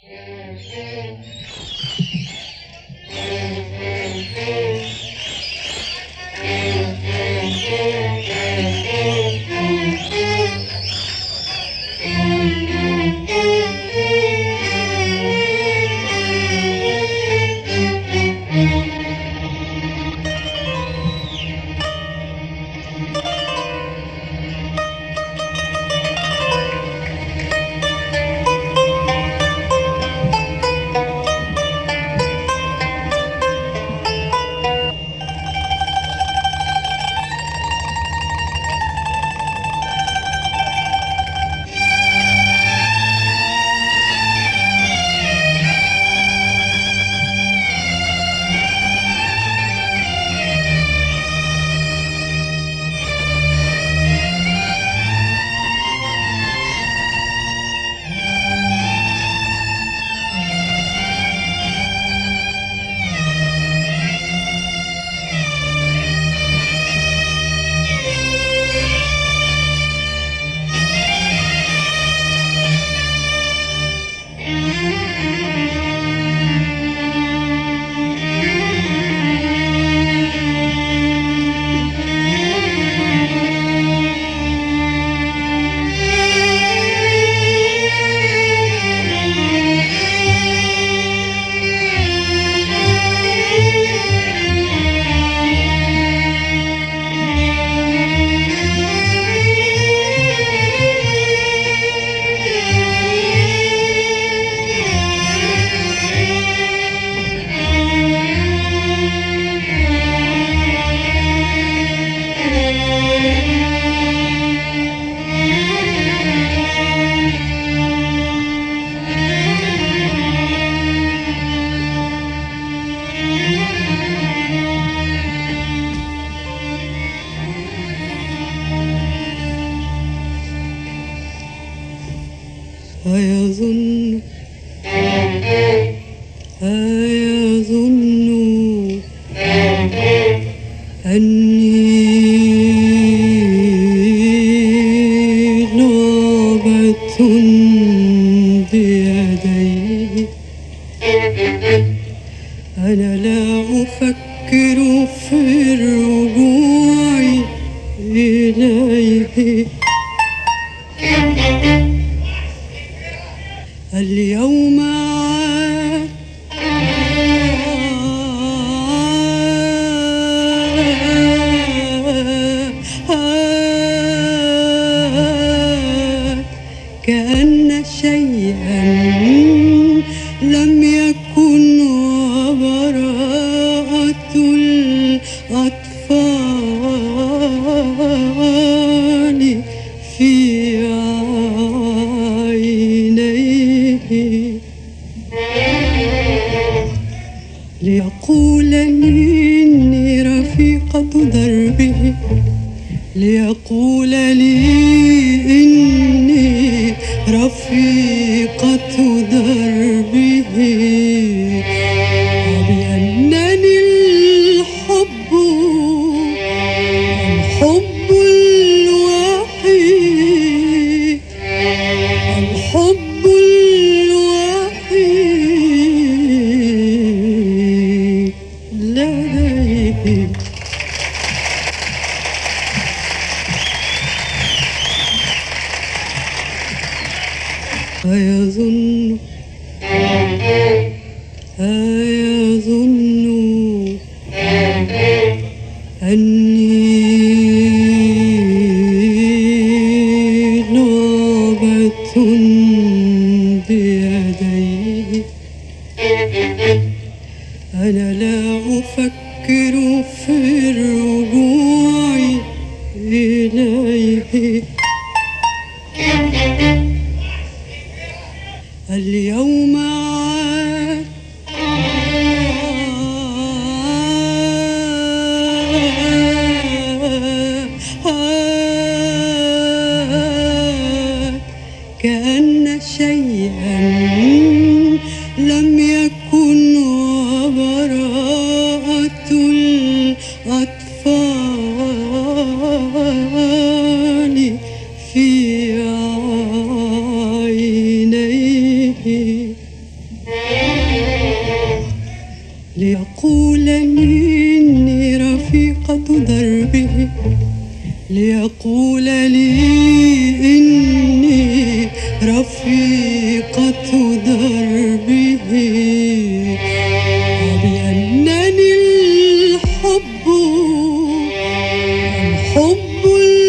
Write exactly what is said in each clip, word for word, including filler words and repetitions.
أيظن أيظن أني لعبة بيدي. أنا لا أفكر في الرجوع إليه. اليوم عاد كأن شيئا لم يكن، وبراءة الأطفال في عينيه. ليقول لي إني رفيقة دربه، ليقول لي إني رفيقة دربه، وبأنني الحب الحب الوحيد الحب الوحيد لديه. أيظن أيظن أني لعبة بيدي. أنا لا أفكر في الرجوع إليه. اليوم عاد كأن شيئا لم يكن، وبراءة الأطفال في عينيه. ليقول لي إني رفيقة دربه، ليقول لي إني رفيقة دربه، وبأنني الحب الحب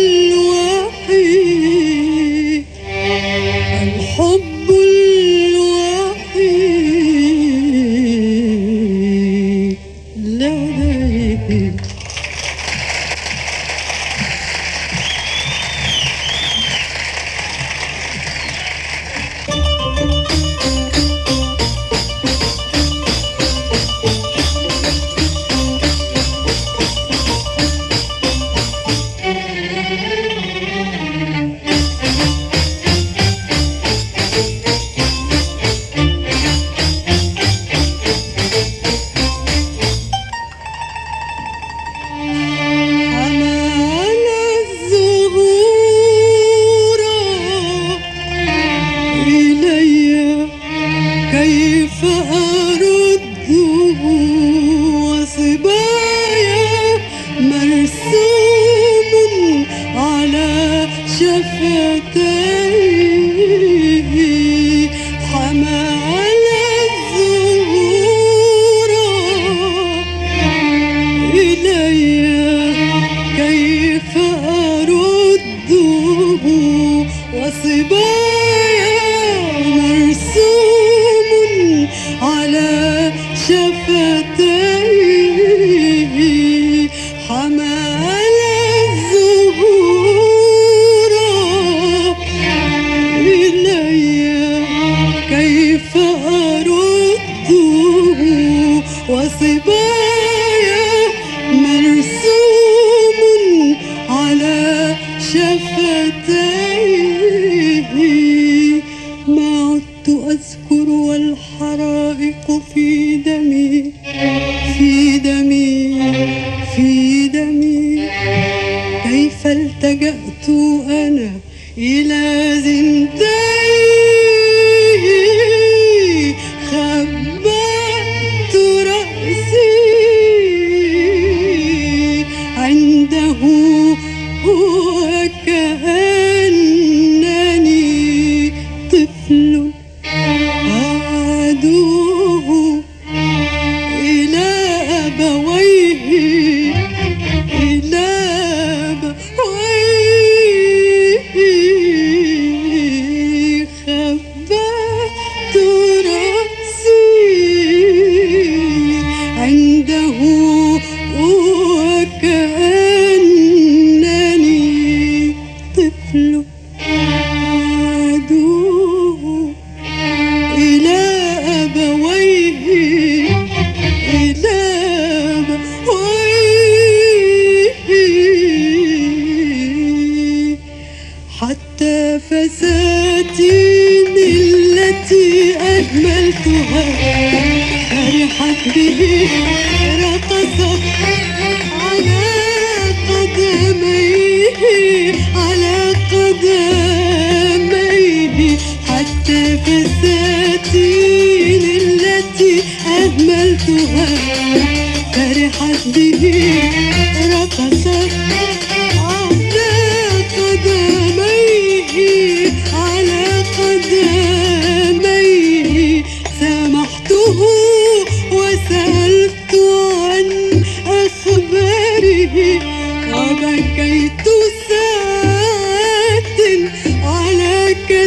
الوحيد الحب الوحيد لديه. كيف أرده وصبايا مرسوم على شفتيه، حمل الزهور إلي كيف أرده وصبايا مرسوم على شفتيه، حمل الزهور إلي كيف أرده وصبايا مرسوم على شفتيه. ما عدت أذكر والحرائق في دمي في دمي في دمي، كيف التجأت أنا إلى زنداني، خبأت رأسي عنده وكأنني طفل أعدوه إلى أبويه إلى أبويه، خبأت رأسي عنده وكأنني طفل أعدوه إلى أبويه إلى أبويه، حتى فساتين التي أهملتها فرحت به، رقصت على قدميه على قدميه، حتى فساتين التي أهملتها فرحت به، رقصت على قدميه على قدميه، سامحته وسألت عن أخباره، وبكيت ساعات على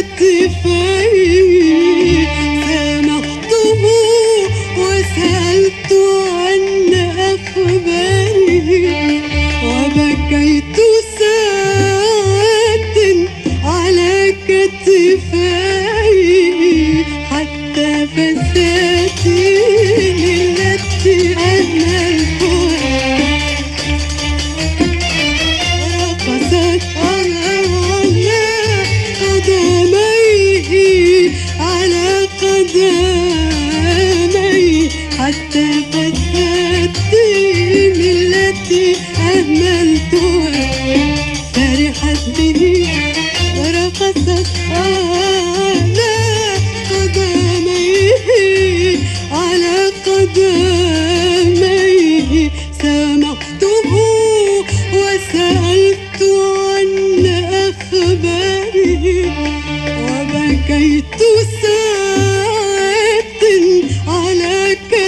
كتفيه، سامحته وسألت عن أخباره، وبكيت ساعات على كتفيه، حتى فساتين التي أهملتها رقصت على قدميه على قدميه، حتى فساتين التي أهملتها فرحت به، رقصت على قدميه قدميه سامحته وسألت عن أخباره وبكيت ساعات على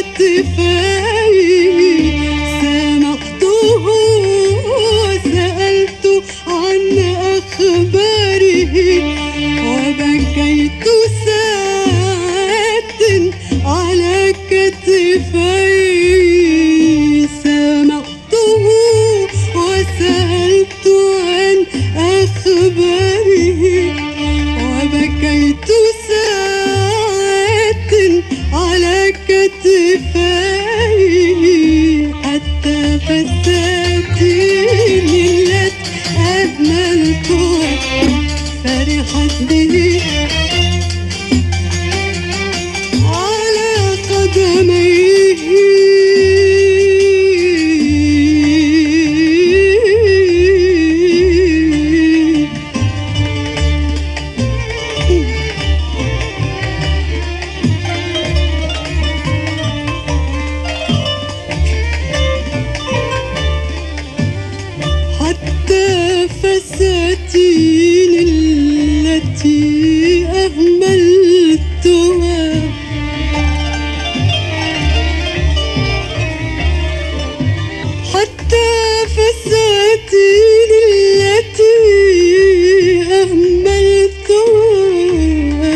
كتفيه سامحته وسألت عن أخباره وبكيت ساعات على كتفيه سامحته وسألت عن أخباره وبكيت ساعات على كتفيه حتى فساتيني التي أهملتها فرحت به على قدميه حتى فساتين التي أهملتها حتى فساتين التي أهملتها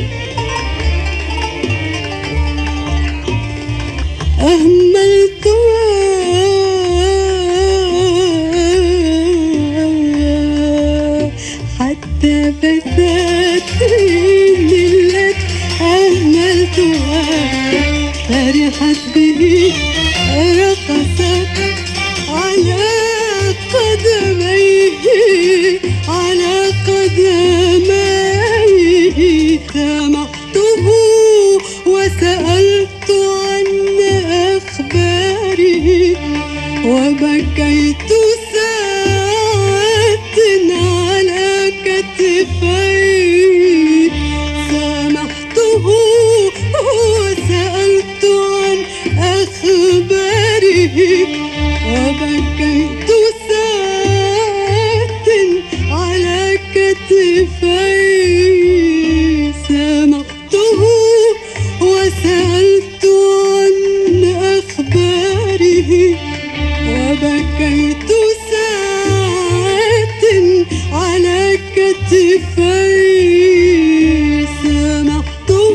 أهملتها حتى فساتين التي أهملتها فرحت به رقصت على قدميه على قدميه سامحته وسألت عن أخباره وبكيت ساعات على كتفيه سامحته وسألت عن أخباره وبكيت ساعات على كتفيه سامحته وسألت عن أخباره وبكيت ساعات على كتفيه سامحته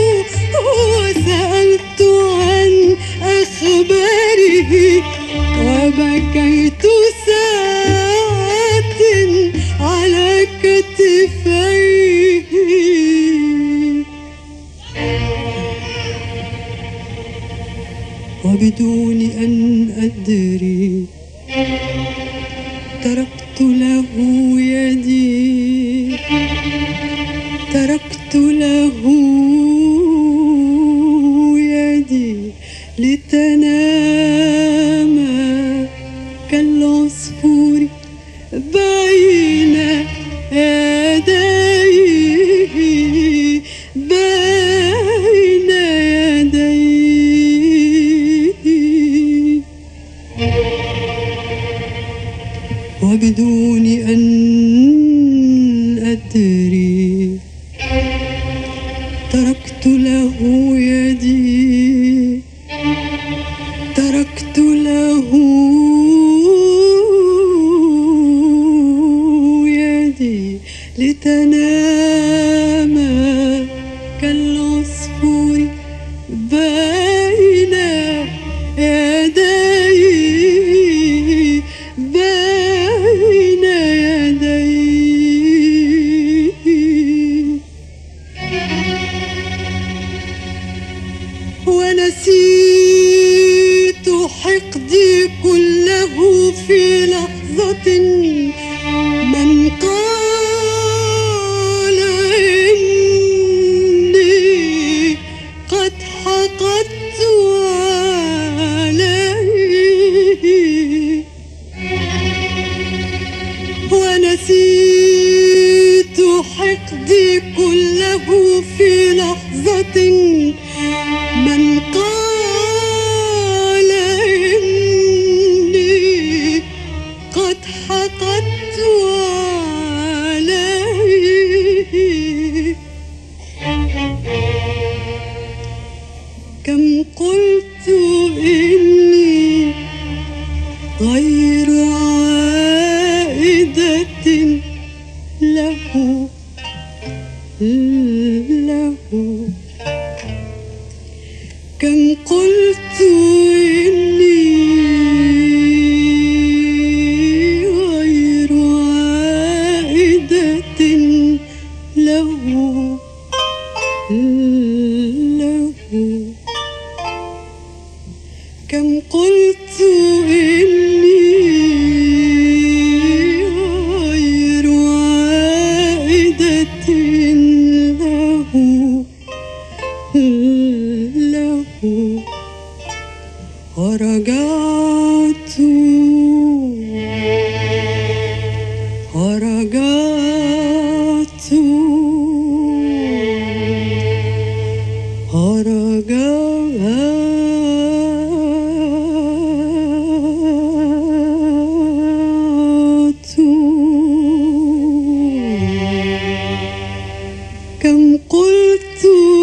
وسألت عن أخباره وبكيت ساعات على كتفيه وبدون أن أدري تركت له يدي تركت له يدي لتنام كالعصفور بين يديه بين يديه وبدون أن أدري تركت له يدي تركت له يدي لتنام كالعصفور بين يديه بين يديه ونسيت حقدي كله في لحظة من قال إني قد حقدت عليه ونسيت حقدي كله في لحظة من قال كم قلت إني غير عائدة له له كم قلت إني غير عائدة له له ورجعت ورجعت ورجعت كم قلت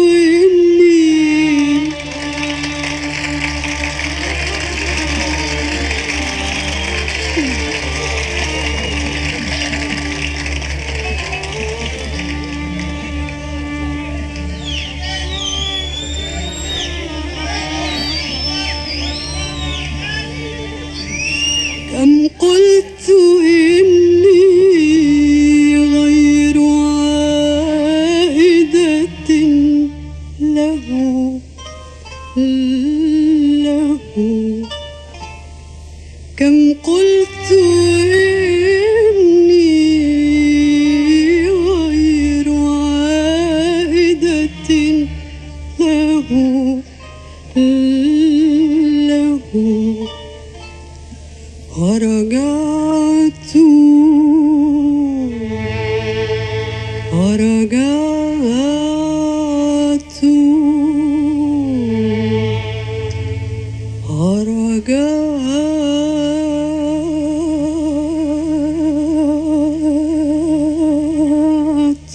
كم قلت إني غير عائدة له له كم قلت إني غير عائدة له له ورجعت ورجعت ورجعت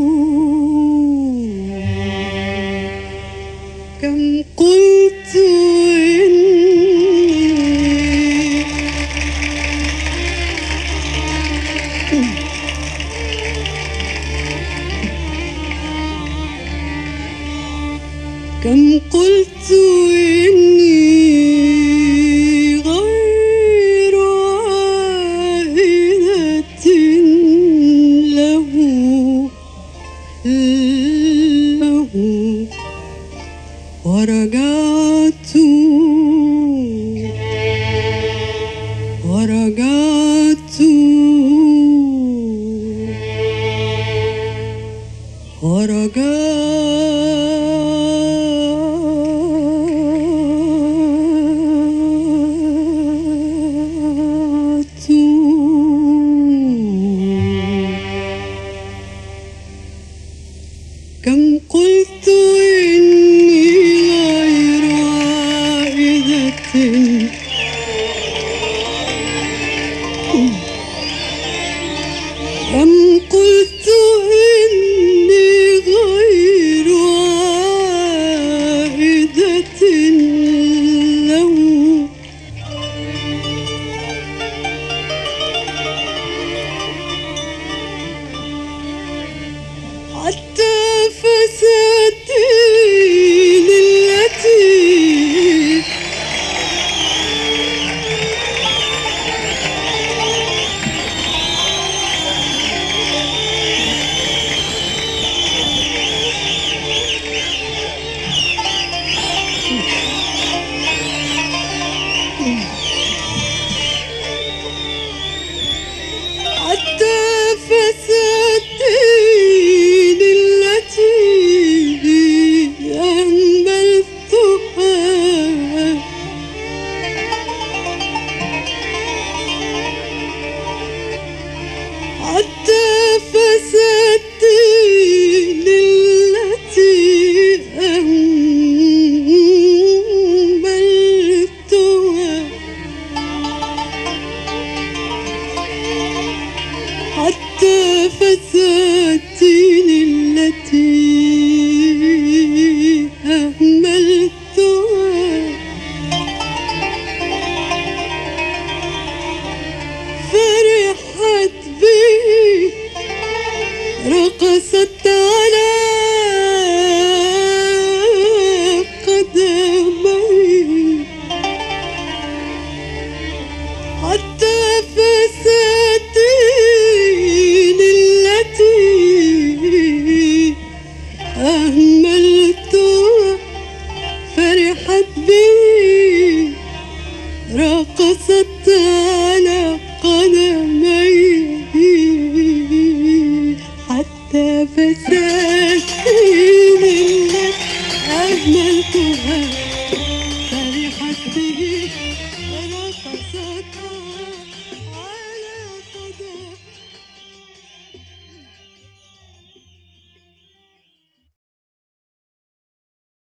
كم قلت كم قلت إني غير عائدة له له ورجعت ورجعت ورجعت كم قلت إني غير عائدة رقصت على قدميه حتى فساتين التي أهملتها فرحت به رقصت